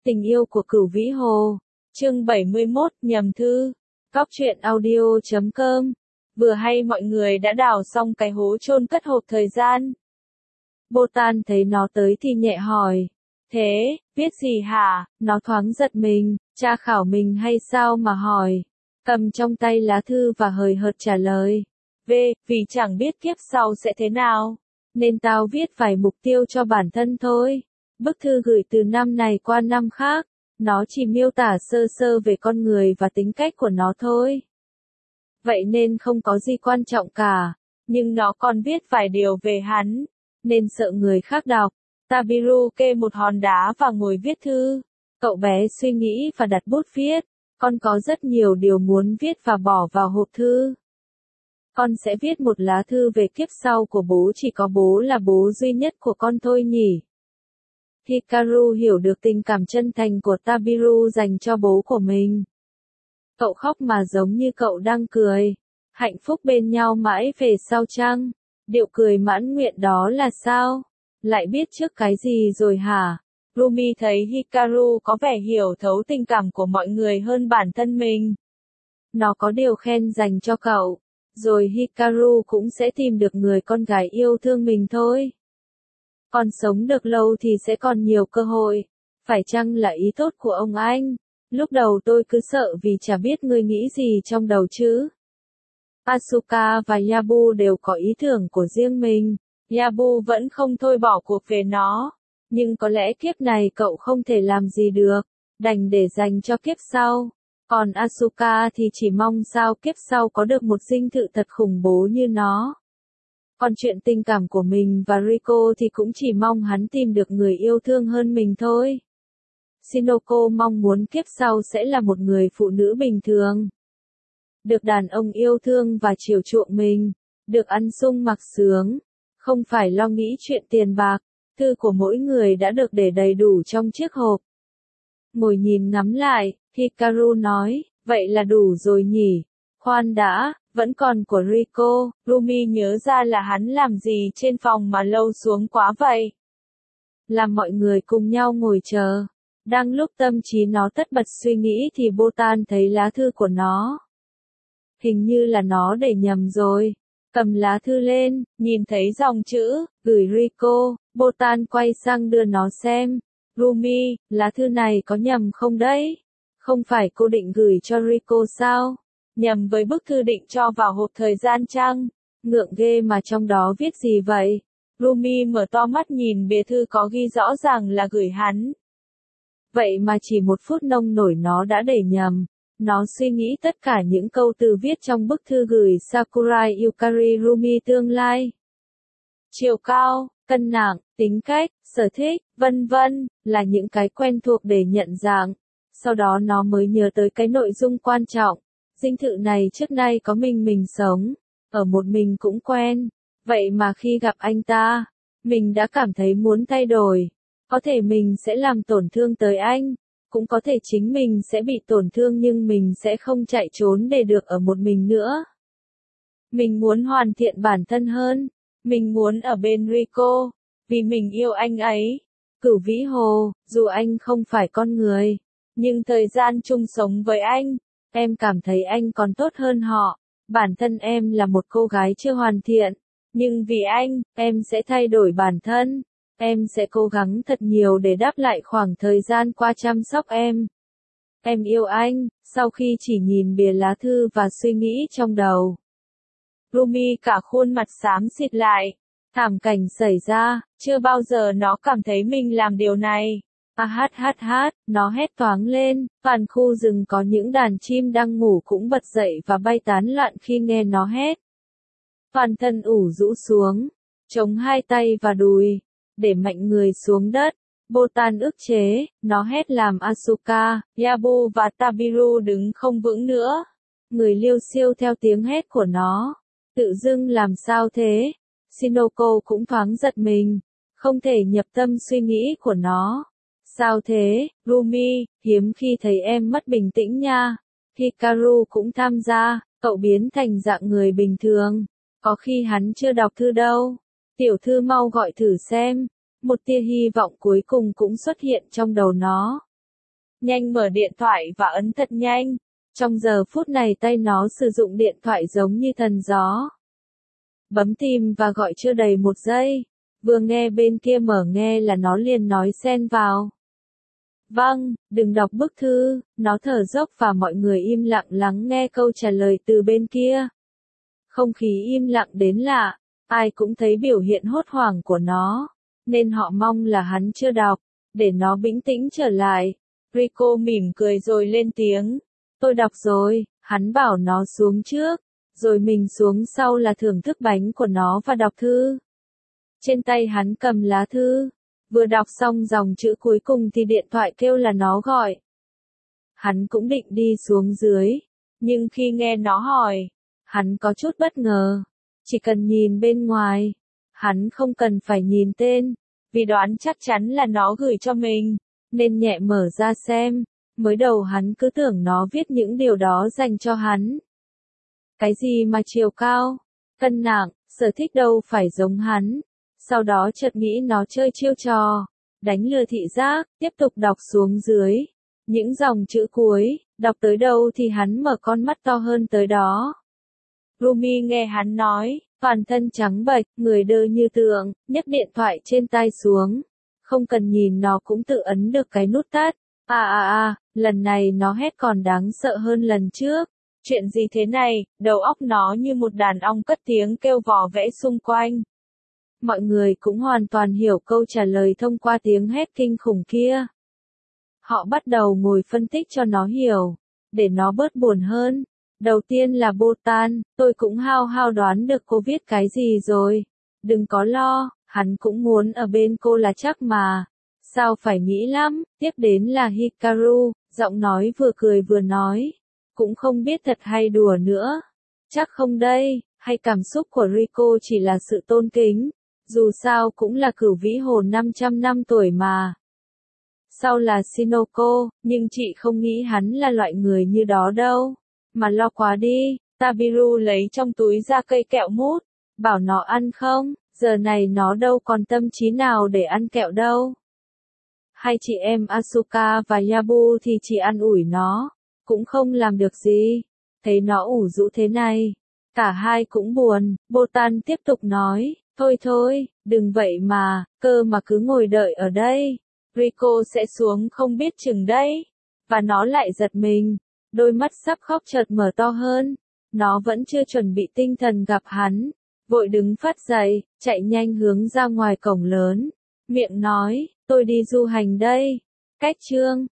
Tình yêu của Cửu Vĩ Hồ, chương 71, nhầm thư, Góc truyện audio.com. Vừa hay mọi người đã đào xong cái hố chôn cất hộp thời gian. Bô Tan thấy nó tới thì nhẹ hỏi, thế, viết gì hả? Nó thoáng giật mình, tra khảo mình hay sao mà hỏi. Cầm trong tay lá thư và hời hợt trả lời. Vì chẳng biết kiếp sau sẽ thế nào, nên tao viết vài mục tiêu cho bản thân thôi. Bức thư gửi từ năm này qua năm khác, nó chỉ miêu tả sơ sơ về con người và tính cách của nó thôi. Vậy nên không có gì quan trọng cả, nhưng nó còn viết vài điều về hắn, nên sợ người khác đọc. Tabiru kê một hòn đá và ngồi viết thư. Cậu bé suy nghĩ và đặt bút viết, con có rất nhiều điều muốn viết và bỏ vào hộp thư. Con sẽ viết một lá thư về kiếp sau của bố, chỉ có bố là bố duy nhất của con thôi nhỉ. Hikaru hiểu được tình cảm chân thành của Tabiru dành cho bố của mình. Cậu khóc mà giống như cậu đang cười. Hạnh phúc bên nhau mãi về sau chăng? Điệu cười mãn nguyện đó là sao? Lại biết trước cái gì rồi hả? Rumi thấy Hikaru có vẻ hiểu thấu tình cảm của mọi người hơn bản thân mình. Nó có điều khen dành cho cậu. Rồi Hikaru cũng sẽ tìm được người con gái yêu thương mình thôi. Còn sống được lâu thì sẽ còn nhiều cơ hội. Phải chăng là ý tốt của ông anh? Lúc đầu tôi cứ sợ vì chả biết ngươi nghĩ gì trong đầu chứ. Asuka và Yabu đều có ý tưởng của riêng mình. Yabu vẫn không thôi bỏ cuộc về nó. Nhưng có lẽ kiếp này cậu không thể làm gì được. Đành để dành cho kiếp sau. Còn Asuka thì chỉ mong sao kiếp sau có được một dinh thự thật khủng bố như nó. Còn chuyện tình cảm của mình và Riko thì cũng chỉ mong hắn tìm được người yêu thương hơn mình thôi. Shinoko mong muốn kiếp sau sẽ là một người phụ nữ bình thường. Được đàn ông yêu thương và chiều chuộng mình. Được ăn sung mặc sướng. Không phải lo nghĩ chuyện tiền bạc. Thư của mỗi người đã được để đầy đủ trong chiếc hộp. Ngồi nhìn ngắm lại, Hikaru nói, vậy là đủ rồi nhỉ? Khoan đã, vẫn còn của Riko. Rumi nhớ ra là hắn làm gì trên phòng mà lâu xuống quá vậy. Làm mọi người cùng nhau ngồi chờ. Đang lúc tâm trí nó tất bật suy nghĩ thì Bô Tan thấy lá thư của nó. Hình như là nó để nhầm rồi. Cầm lá thư lên, nhìn thấy dòng chữ, gửi Riko. Bô Tan quay sang đưa nó xem. Rumi, lá thư này có nhầm không đấy? Không phải cô định gửi cho Riko sao? Nhầm với bức thư định cho vào hộp thời gian chăng? Ngượng ghê mà trong đó viết gì vậy? Rumi mở to mắt nhìn bìa thư có ghi rõ ràng là gửi hắn. Vậy mà chỉ một phút nông nổi nó đã để nhầm. Nó suy nghĩ tất cả những câu từ viết trong bức thư gửi Sakurai Yukari Rumi tương lai. Chiều cao, cân nặng, tính cách, sở thích, vân vân, là những cái quen thuộc để nhận dạng. Sau đó nó mới nhớ tới cái nội dung quan trọng. Dinh thự này trước nay có mình sống. Ở một mình cũng quen. Vậy mà khi gặp anh ta, mình đã cảm thấy muốn thay đổi. Có thể mình sẽ làm tổn thương tới anh. Cũng có thể chính mình sẽ bị tổn thương nhưng mình sẽ không chạy trốn để được ở một mình nữa. Mình muốn hoàn thiện bản thân hơn. Mình muốn ở bên Riko. Vì mình yêu anh ấy. Cửu Vĩ Hồ, dù anh không phải con người. Nhưng thời gian chung sống với anh, em cảm thấy anh còn tốt hơn họ. Bản thân em là một cô gái chưa hoàn thiện. Nhưng vì anh, em sẽ thay đổi bản thân. Em sẽ cố gắng thật nhiều để đáp lại khoảng thời gian qua chăm sóc em. Em yêu anh. Sau khi chỉ nhìn bìa lá thư và suy nghĩ trong đầu, Rumi cả khuôn mặt xám xịt lại. Thảm cảnh xảy ra, chưa bao giờ nó cảm thấy mình làm điều này. Nó hét toáng lên, toàn khu rừng có những đàn chim đang ngủ cũng bật dậy và bay tán loạn khi nghe nó hét. Toàn thân ủ rũ xuống, chống hai tay và đùi, để mạnh người xuống đất. Bô Tan ức chế, nó hét làm Asuka, Yabu và Tabiru đứng không vững nữa. Người liêu xiêu theo tiếng hét của nó. Tự dưng làm sao thế? Shinoko cũng thoáng giật mình, không thể nhập tâm suy nghĩ của nó. Sao thế, Rumi, hiếm khi thấy em mất bình tĩnh nha. Hikaru cũng tham gia, cậu biến thành dạng người bình thường. Có khi hắn chưa đọc thư đâu. Tiểu thư mau gọi thử xem. Một tia hy vọng cuối cùng cũng xuất hiện trong đầu nó. nhanh mở điện thoại và ấn thật nhanh. Trong giờ phút này tay nó sử dụng điện thoại giống như thần gió. Bấm tìm và gọi chưa đầy 1 giây. Vừa nghe bên kia mở nghe là nó liền nói xen vào. Vâng, đừng đọc bức thư, nó thở dốc và mọi người im lặng lắng nghe câu trả lời từ bên kia. Không khí im lặng đến lạ, ai cũng thấy biểu hiện hốt hoảng của nó, nên họ mong là hắn chưa đọc, để nó bình tĩnh trở lại. Rico mỉm cười rồi lên tiếng. Tôi đọc rồi, hắn bảo nó xuống trước, rồi mình xuống sau là thưởng thức bánh của nó và đọc thư. Trên tay hắn cầm lá thư, vừa đọc xong dòng chữ cuối cùng thì điện thoại kêu là nó gọi. Hắn cũng định đi xuống dưới, nhưng khi nghe nó hỏi, hắn có chút bất ngờ. Chỉ cần nhìn bên ngoài, hắn không cần phải nhìn tên, vì đoán chắc chắn là nó gửi cho mình, nên nhẹ mở ra xem. Mới đầu hắn cứ tưởng nó viết những điều đó dành cho hắn. Cái gì mà chiều cao, cân nặng, sở thích đâu phải giống hắn. Sau đó chợt nghĩ nó chơi chiêu trò, đánh lừa thị giác, tiếp tục đọc xuống dưới. Những dòng chữ cuối, đọc tới đâu thì hắn mở con mắt to hơn tới đó. Rumi nghe hắn nói, toàn thân trắng bệch, người đơ như tượng, nhấc điện thoại trên tay xuống. Không cần nhìn nó cũng tự ấn được cái nút tắt. Lần này nó hét còn đáng sợ hơn lần trước. Chuyện gì thế này, đầu óc nó như một đàn ong cất tiếng kêu vò vẽ xung quanh. Mọi người cũng hoàn toàn hiểu câu trả lời thông qua tiếng hét kinh khủng kia. Họ bắt đầu ngồi phân tích cho nó hiểu, để nó bớt buồn hơn. Đầu tiên là Bhutan, tôi cũng hao hao đoán được cô viết cái gì rồi. Đừng có lo, hắn cũng muốn ở bên cô là chắc mà. Sao phải nghĩ lắm, tiếp đến là Hikaru, giọng nói vừa cười vừa nói. Cũng không biết thật hay đùa nữa. Chắc không đây, hay cảm xúc của Rico chỉ là sự tôn kính. Dù sao cũng là cửu vĩ hồ 500 năm tuổi mà. Sau là Shinoko, nhưng chị không nghĩ hắn là loại người như đó đâu. Mà lo quá đi, Tabiru lấy trong túi ra cây kẹo mút, bảo nó ăn không, giờ này nó đâu còn tâm trí nào để ăn kẹo đâu. Hai chị em Asuka và Yabu thì chỉ ăn ủi nó, cũng không làm được gì. Thấy nó ủ rũ thế này, cả hai cũng buồn. Botan tiếp tục nói, thôi, đừng vậy mà, cơ mà cứ ngồi đợi ở đây. Rico sẽ xuống không biết chừng đấy. Và nó lại giật mình, đôi mắt sắp khóc chợt mở to hơn. Nó vẫn chưa chuẩn bị tinh thần gặp hắn, vội đứng phắt dậy, chạy nhanh hướng ra ngoài cổng lớn. Miệng nói, tôi đi du hành đây. Cách chương